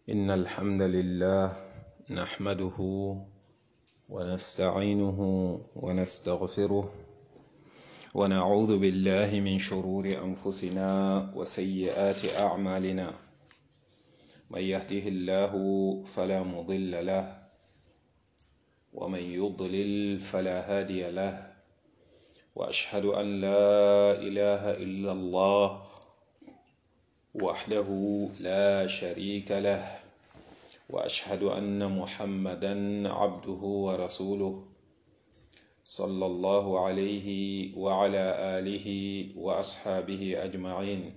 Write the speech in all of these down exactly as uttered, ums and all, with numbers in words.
إن الحمد لله نحمده ونستعينه ونستغفره ونعوذ بالله من شرور أنفسنا وسيئات أعمالنا من يهده الله فلا مضل له ومن يضلل فلا هادي له وأشهد أن لا إله إلا الله وحده لا شريك له وأشهد أن محمدا عبده ورسوله صلى الله عليه وعلى آله وأصحابه أجمعين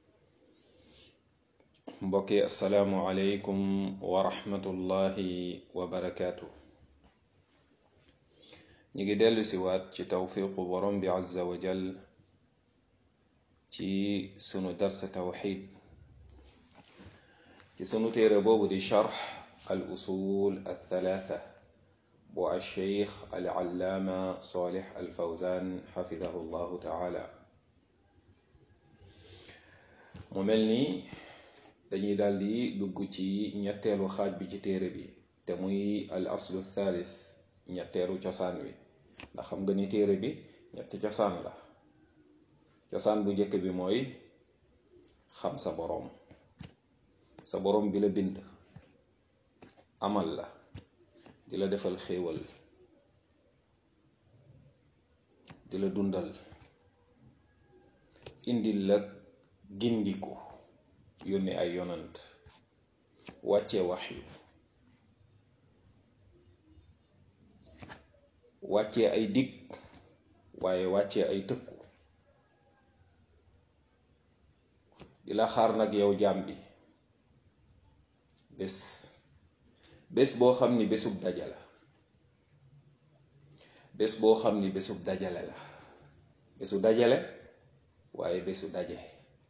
بقي السلام عليكم ورحمة الله وبركاته نيجي دلو سوات ci tawfiqu borom bi azza wa jal ci sunu dars tawxid ci sunu téere boobu di charx al usul al thalatha bu al cheikh al allaama salih al fawzan xafidahu llahu taala mu mel ni dañuy daldi dugg ci ñetteelu xaaj bi ci téere bi te muy al aslu thalith ñetteelu cosaan wi ndax xam nga ni téere bi ñetti cosaan la cosaan bu njëkk bi mooy xam sa boroom sa boroom bi la bind amal la di la defal xéewal di la dundal indil la gindiku yónni ay yonant wàcce waxyu wàcce ay dig waaye wàcce ay tëkku di la xaar nag yow jaam bi bés bés boo xam ni bésub dajale bés boo xam ni bésub dajale la bésu dajale waaye bésu daje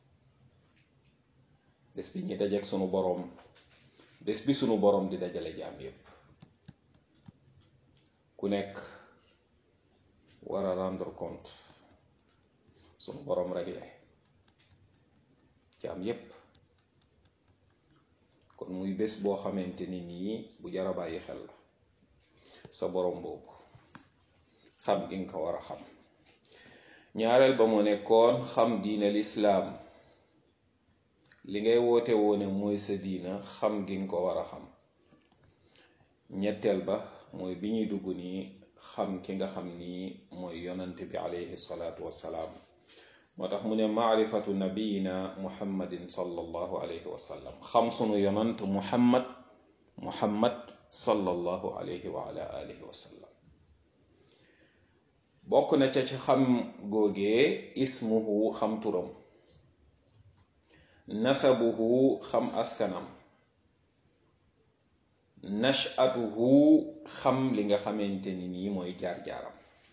bés bi ñuy dajeek sunu boroom bés bi sunu boroom di dajale jaam yépp ku nekk war a rendre compte sunu boroom réglé jaam yépp kon muy bés boo xamante ni nii bu jara bàyyi xel la sa boroom boobu xam gi nga ko war a xam ñaareel ba mu nekkoon xam diine lislaam li ngay woote woone mooy sa diina xam gi nga ko war a xam ñetteel ba mooy bi ñuy dugg nii xam ki nga xam nii mooy yonante bi alayhi salaatu wassalaam moo tax mu ne maarifatu nabiyina muhammadin sallallahu alayhi wa sallam xam sunu yonant muhammad muhammad sallallahu alayhi wa ala alihi wa sallam bokk na ca ci xam googee ismuhu xam turam nasabuhu xam askanam nash'atuhu xam li nga xamante ni nii mooy jaar-jaaram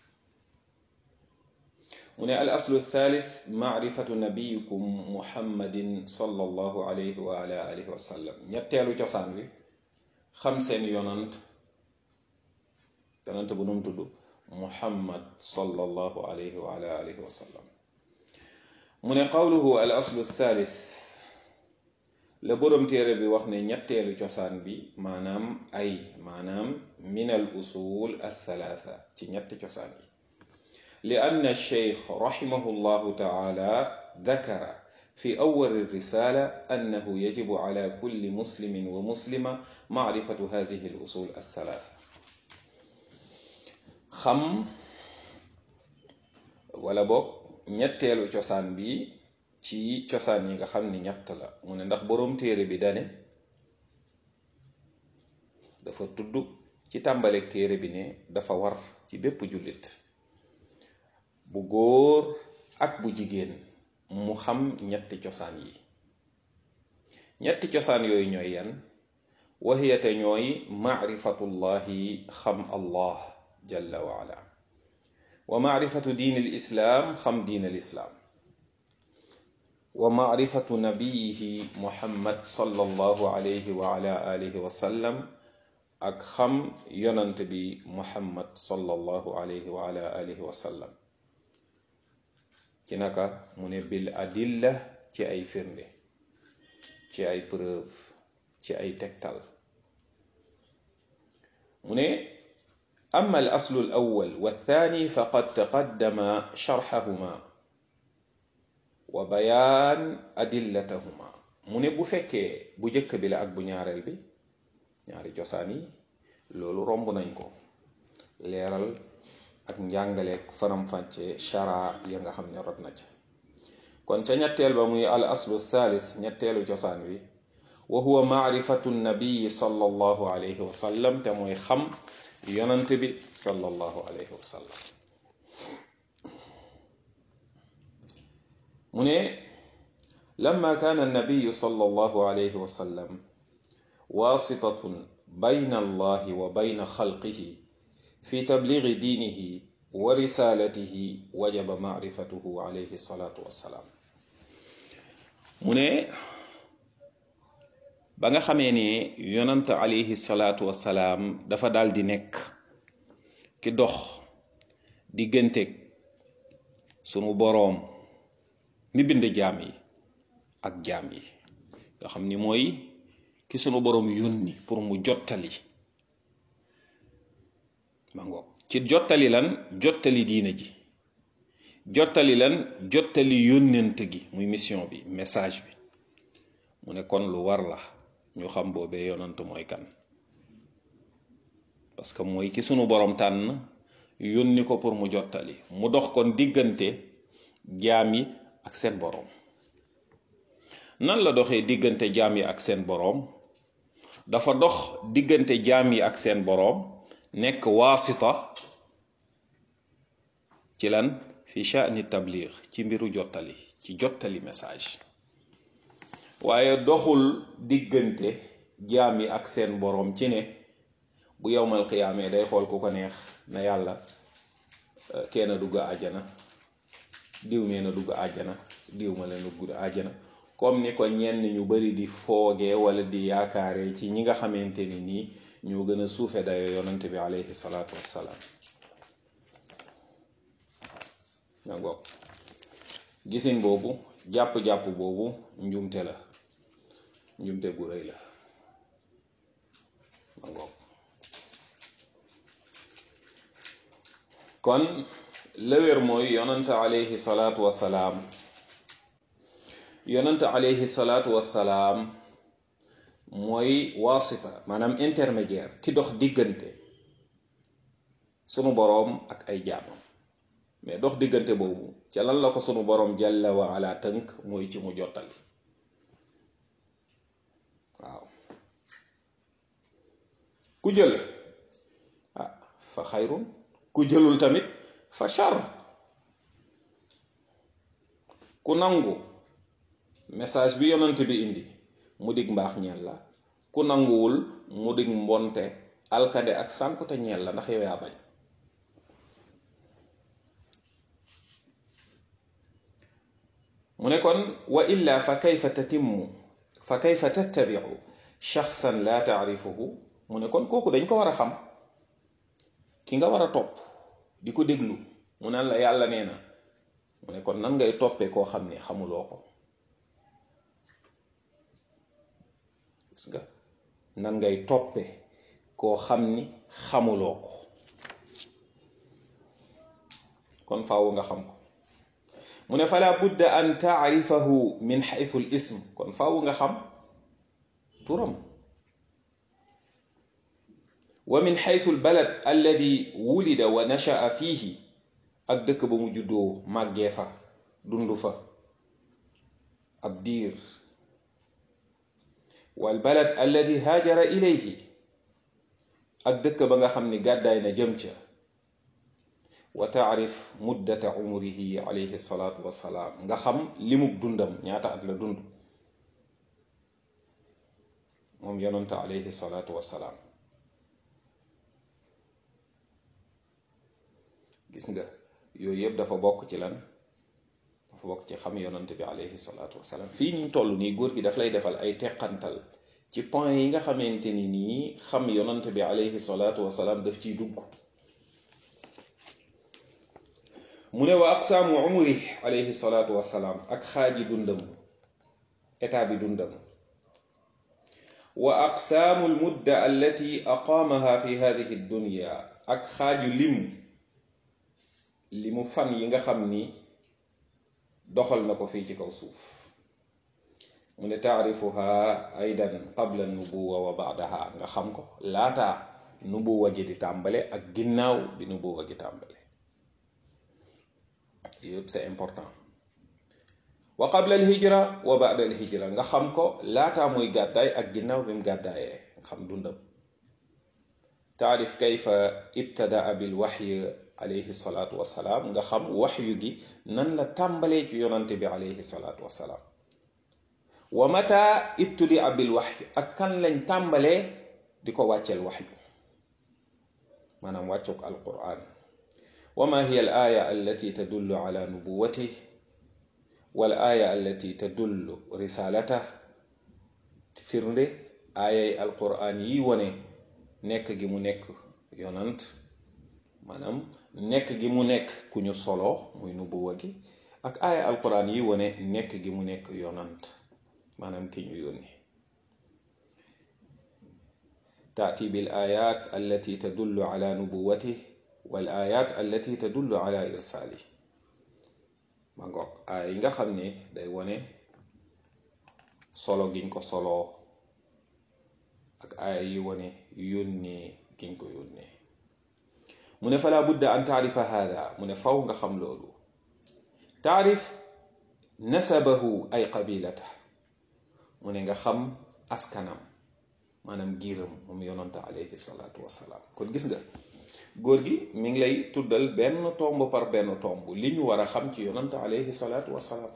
mu ne al aslu thalith maarifatu nabiyikum muhammadin sallallahu alayhi wa ala alihi wa sallam ñetteelu cosaan wi xam seen yonant yonant bu num tudd muhammad sallallahu alayhi wa ala alihi wa sallam mu ne qawluhu al aslu thalith la boroom téere bi wax ne ñetteelu cosaan bi maanaam ay maanaam min al usul al thalatha ci ñetti cosaan yi لأن الشيخ رحمه الله تعالى ذكر في أول الرسالة أنه يجب على كل مسلم ومسلمة معرفة هذه الأصول الثلاثة خم ولا بوك ñetteelu cosaan bi ci cosaan yi nga xam ni ñett la mu ne ndax boroom téere bi dane dafa tudd ci tàmbaleek téere bi ne dafa war ci bépp jullit bu góor ak bu jigéen mu xam ñetti cosaan yi ñetti cosaan yooyu ñooy yan waxiyate ñooy maarifatullahi xam allah jalla wa ala wa maarifatu diin al islaam xam diin al islaam wa maarifatu nabiyihi muhammad sallallahu alayhi wa ala alihi wa sallam ak xam yonant bi muhammad sallallahu alayhi wa ala alihi wa sallam ci naka mu ne bil adilla ci ay firnde ci ay preuve ci ay tegtal mu ne amma al aslu al awwal wa thani faqad taqaddama sharxahuma wa bayaan adillatahuma mu ne bu fekkee bu jëkk bi la ak bu ñaareel bi ñaari cosaan yi loolu romb nañ ko leeral ak njàngaleek faram-fàcce shara ya nga xam ne rot na ca kon ca ñetteel ba muy al aslu thalith ñetteelu cosaan wi wa huwa maarifatu nabii sallallahu alayhi wa sallam te mooy xam yonant bi sallallahu alayhi wa sallam mu ne lamma kaana annabiyu sallallahu alayhi wa sallam waasitatun bayna allahi wa bayna xalqihi fi tabliigi diinihi wa risalatihi wajaba maarifatuhu alayhi salatu wassalaam mu ne ba nga xamee ne yonant alayhi salaatu wassalaam dafa daal di nekk ki dox digganteeg sunu boroom mi bind jaam yi ak jaam yi nga xam ni mooy ki sunu boroom yónni pour mu jottali ma ngoog ci jottali lan jottali diina ji jottali lan jottali yónnent gi muy mission bi message bi mu ne kon lu war la ñu xam boobee yonant mooy kan parce que mooy ki sunu borom tànn yónni ko pour mu jottali mu dox kon diggante jaam yi ak seen boroom nan la doxee diggante jaam yi ak seen boroom dafa dox diggante jaam yi ak seen boroom nekk waasita ci lan fi sha'ni tabliig ci mbiru jottali ci jottali message waaye doxul diggante jaam yi ak seen boroom ci ne bu yowmal qiyaamee day xool ku ko neex na yàlla kenn dugg àjjana diw mee na dugg àjjana diw ma leen dugg àjjana comme ni ko ñenn ñu bari di foogee wala di yaakaare ci ñi nga xamante ni nii ñoo gën a suufe dayo yonante bi alayhi salaatu wassalaam nga ngoog gisin boobu jàpp-jàpp boobu njumte la njumte gu rëy la ma ngoog kon lëwér mooy yonante alayhi salaatu wassalaam yonante alayhi salaatu wassalaam mooy waasita maanaam intermédiaire ki dox diggante sunu boroom ak ay jaamam mais dox diggante boobu ca lan la ko sunu boroom jalla wa ala tënk mooy ci mu jottali waaw ku jël ah fa xayrun ku jëlul tamit fa char ku nangu message bi yonant bi indi mu dig mbaax ñeel la ku nanguwul mu dig mbonte alkade ak sànkute ñeel la ndax yow yaa bañ mu ne kon wa illa fa kayfa tatimmu fa kayfa tattabiu shaxsan la taarifuhu mu ne kon kooku dañ ko war a xam ki nga war a topp di ko déglu mu naan la yàlla nee na mu ne kon nan ngay toppee koo xam ne xamuloo ko gis nga nan ngay toppee koo xam ni xamuloo ko kon faaw nga xam ko mu ne fala budda an taarifahu min xaytu l ism kon faaw nga xam turam wa min xaytu l balad alladi wulida wa nashaa fiihi ak dëkk ba mu juddoo màggee fa dund fa ab diir wal balad alladi haajara ilayhi ak dëkk ba nga xam ni gàddaay na jëm ca wa taarif muddata umrihi alayhi salaatu wassalaam nga xam limub dundam ñaata at la dund moom yonante alayhi salaatu wassalaam gis nga yooyu yëpp dafa bokk ci lan dafa bokk ci xam yonante bi alayhi salaatu wassalaam fii ñu toll nii góor gi daf lay defal ay teqantal ci point yi nga xamante ni nii xam yonante bi alayhi salaatu wassalaam daf ciy dugg mu ne wa aqsaamu umri alayhi salaatu wassalaam ak xaaji dundam état bi dundam wa aqsaamu almudda allati aqaamaha fi hadihi dunya ak xaaju lim limu fan yi nga xam ni doxal na ko fii ci kaw suuf mu ne taarifuha aydan qabla nubuwa wa baadaha nga xam ko laataa nubuwa gi di tàmbale ak ginnaaw bi nubuwa gi tàmbale yëpp c'est important wa qabla alhijra wa baada alhijra nga xam ko laataa muy gàddaay ak ginnaaw bi mu gàddaayee nga xam dundam taarif kayfa ibtadaa bil waxyi alayhi salaatu wasalaam nga xam waxyu gi nan la tàmbalee ci yonante bi alayhi salaatu wasalaam wa mata ibtudia bil waxyi ak kan lañ tàmbalee di ko wàcceel waxyu maanaam wàccuk alquran wa ma hiya al aya allati tadullu ala nubuwatih wal aya allati tadullu risalatah firnde aayay alquran yi wone nekk gi mu nekk yonant maanaam nekk gi mu nekk ku ñu solo muy nubuwa gi ak aaya alquran yi wone nekk gi mu nekk yonant maanaam ki ñu yónni taati bil ayat allati tadullu ala nubuwatih wal ayat allati tadullu ala irsalih ma ngoog aaya yi nga xam ne day wone solo giñ ko solo ak aaya yi wone yónnee giñ ko yónnee mu ne fala budda an taarifa hada mu ne faw nga xam loolu taarif nasabahu ay qabilata mu ne nga xam askanam maanaam giiram moom yonante alayhi salaatu wasalaam kon gis nga góor gi mi ngi lay tuddal benn tomb par benn tomb li ñu war a xam ci yonante alayhi salaatu wasalaam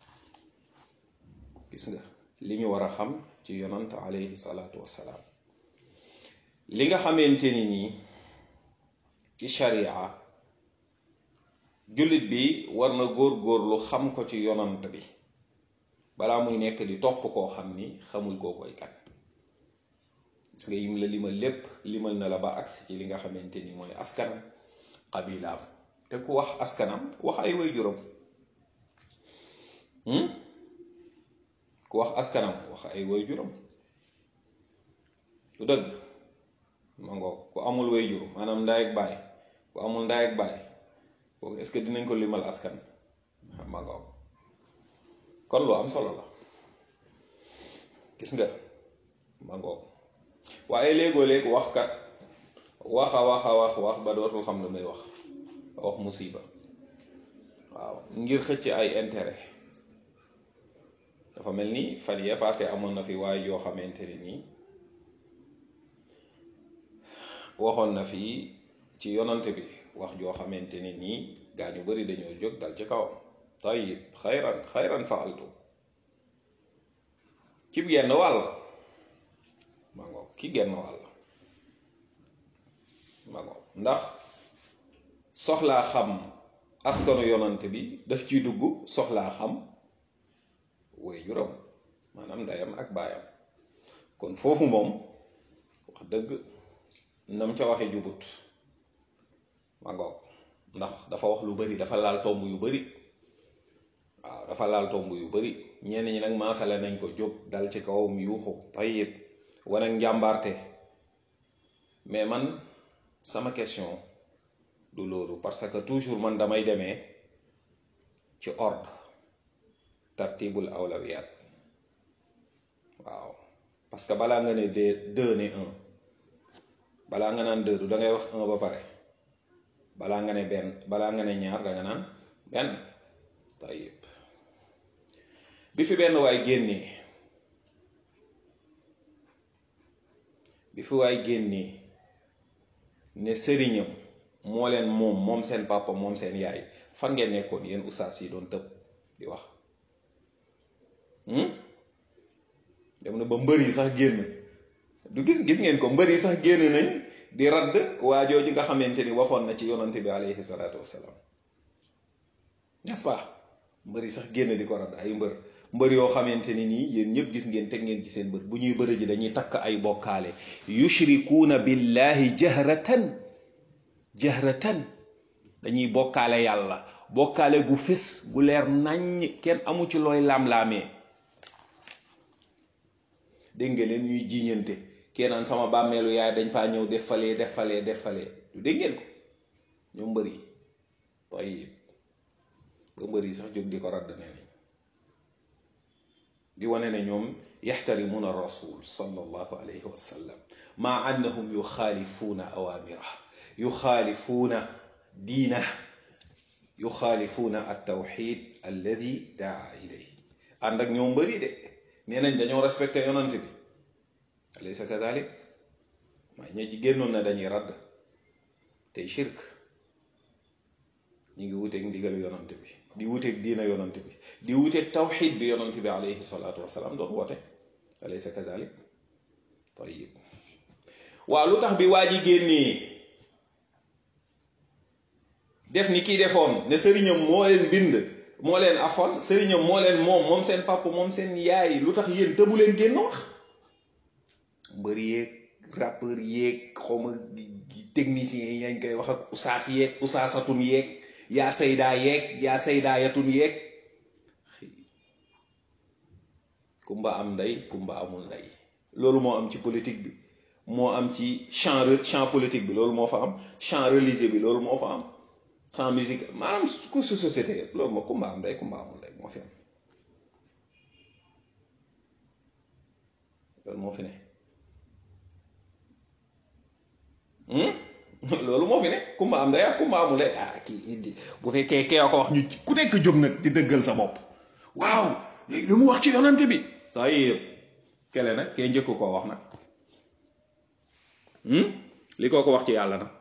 gis nga li ñu war a xam ci yonante alayhi salaatu wasalaam li nga xamante ni nii ci sharia jullit bi war na góor-góorlu xam ko ci yonant bi balaa muy nekk di topp koo xam ni xamul koo koy kan gis nga yim la limal lépp limal na la ba agsi ci li nga xamante ni mooy askanam qabilaam te ku wax askanam wax ay waajuram ku wax askanam wax ay waajuram lu dëgg ma ngoog ku amul waajur maanaam ndaay ak baay ku amul ndaay ak baay kooku est-ce que dinañ ko limal askan ma ngoog kon lu am solo la gis nga ma ngoog waaye léegoo léeg waxkat wax a wax a wax wax ba dootul xam lu muy wax wax musiba waaw ngir xëcc ay intérêt dafa mel ni fan yee passé amoon na fi waaye yoo xamante ne nii waxoon na fi ci yonante bi wax joo xamante ne nii gaa ñu bari dañoo jóg dal ci kawam tayib xayran xayran faaltu ci genn wàll ma ngoog ki genn wàll ma ngoog ndax soxlaa xam askanu yonante bi daf ciy dugg soxlaa xam waajuram maanaam ndeyam ak baayam kon foofu moom wax dëgg nam ca waxe jubut ma ngoog ndax dafa wax lu bari dafa laal tomb yu bari waaw dafa laal tomb yu bari ñenn ñi nag maasale nañ ko jóg dal ci kawam yuuxu tayib wane njàmbaarte mais man sama question du loolu parce que toujours man damay demee ci ordre tartibul awlawiyat waaw parce que balaa nga ne deux ne un balaa nga naan deux du da ngay wax un ba pare balaa nga ne benn balaa nga ne ñaar da nga naan benn tayib bi fi benn waay génnee bi fi waay génnee ne sëriñam moo leen moom moom seen papa moom seen yaay fan ngeen nekkoon yéen ustaas yi doon tëb di wax dem na ba mbër yi sax génn du gis gis ngeen ko mbër yi sax génn nañ di radd waa jooju nga xamante ni waxoon na ci yonante bi alayhi salaatu wassalaam n'est-ce pas mbër yi sax génn di ko radd ay mbër mbër yoo xamante ni nii yéen ñëpp gis ngeen teg ngeen ci seen bët bu ñuy bëri ji dañuy takk ay bokkaale yushrikuuna billahi jahratan jahratan dañuy bokkaale yàlla bokkaale gu fés gu leer naññ kenn amu ci looy laam-laamee dégg nga leen ñuy jiiñante kee naan sama bàmmeelu yaay dañ faa ñëw def falee def falee def falee du dégg ngeen ko ñoom mbër yi tayib ba mbër yi sax jóg di ko radd ne nañ di wane ne ñoom yaxtarimuna rasul sallallahu alayhi wa sallam maa annahum yuxaalifuuna awaamira yuxaalifuuna diina yuxaalifuuna altawxid alladi daa ilayhi ànd ak ñoom mbëri de nee nañ dañoo respecté yonant bi alaysa kadalik maa ñe ci génnoon na dañuy radd tey shirk ñi ngi wuteeg ndigalu yonant bi di wuteeg diina yonant bi di wuteeg tawxid bi yonant bi alayhi salaatu wasalaam doon woote alaysa kadalik tayib waaw lu tax bi waa ji génnee def ni kii defoon ne sëriñam moo leen bind moo leen afoon sëriñam moo leen moom moom seen papa moom seen yaay lu tax yéen tëbu leen génn wax mbër yeeg rappeur yeeg xawma technicien yi yañ koy wax ak usaas yeeg usaasatun yeeg yaa saydaa yeeg yaa saydaayatun yeeg kumba am ndey kumba amul ndey loolu moo am ci politique bi moo am ci champ champ politique bi loolu moo fa am champ religieux bi loolu moo fa am sans musique maanaam ku su société yëpp loolu moo kumba am ndey kumba amul ndey moo fi am loolu moo fi ne loolu moo fi ne kumba am ndey ak kumba amul ndey ah kii bu fekkee kee ko wax ñu ku nekk jóg nag di dëggal sa bopp waaw léegi lu mu wax ci yonante bi saa yëpp kele nag kee njëkk koo wax nag li koo ko wax ci yàlla nag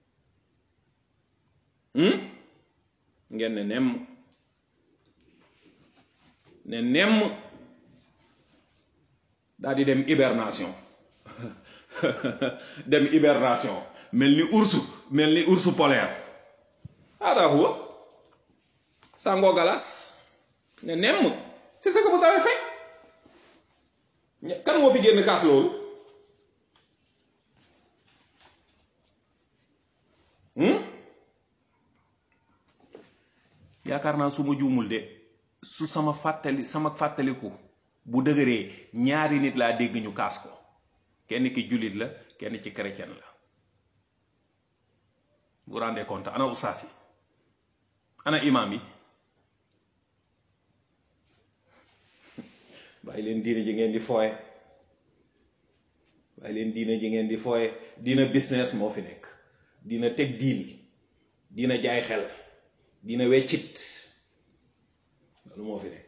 ngeen ne nemm ne nemm daal di dem hibernation dem hibernation mel ni ours mel ni ours polaire hada huwa sango galas ne nemm c'est ce que vous avez fait kan moo fi génn kaas loolu yaakaar naa su ma juumul de su sama fàttali sama fàttaliku bu dëgëree ñaari nit laa dégg ñu kaas ko kenn ki jullit la kenn ci chrétien la vous rendez compte ana ustaas yi ana imam yi bàyyi leen diine ji ngeen di fooye bàyyi leen diine ji ngeen di fooye diina business moo fi nekk dina teg diil dina jaay xel dina weccit loolu moo fi nekk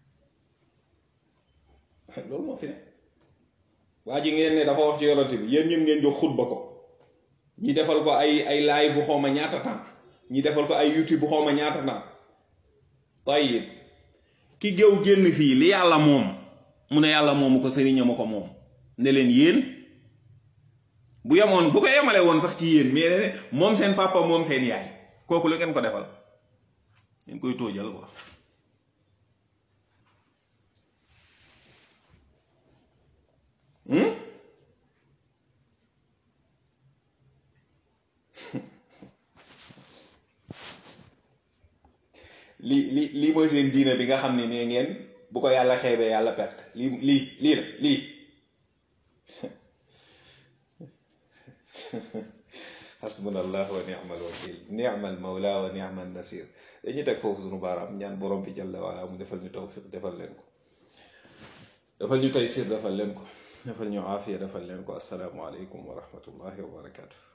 loolu moo fi nekk waa ji ngeen ne dafa wax ci yonante bi yéen ñëpp ngeen jox xutba ko ñi defal ko ay ay live bu xawma ñaata temps ñi defal ko ay youtube bu xawma ñaata temps tayib ki géew génn fii li yàlla moom mu ne yàlla moomu ko sëriñam ma ko moom ne leen yéen bu yemoon bu ko yemale woon sax ci yéen mais moom seen papa moom seen yaay kooku lu ngeen ko defal ngeen koy tóojal quoi lii lii lii mooy seen diine bi nga xam ne nee ngeen bu ko yàlla xeebee yàlla perte lii lii lii la lii hasbunallah wa ni'mal wakil ni'mal mawla wa ni'mal nasir dañuy teg foofu sunu baaraam ñaan borom bi jalla wala mu defal ñu tawfiq defal leen ko defal ñu taysir defal leen ko defal ñu aafiya defal leen ko assalaamu aleykum wa rahmatullahi wa barakatuh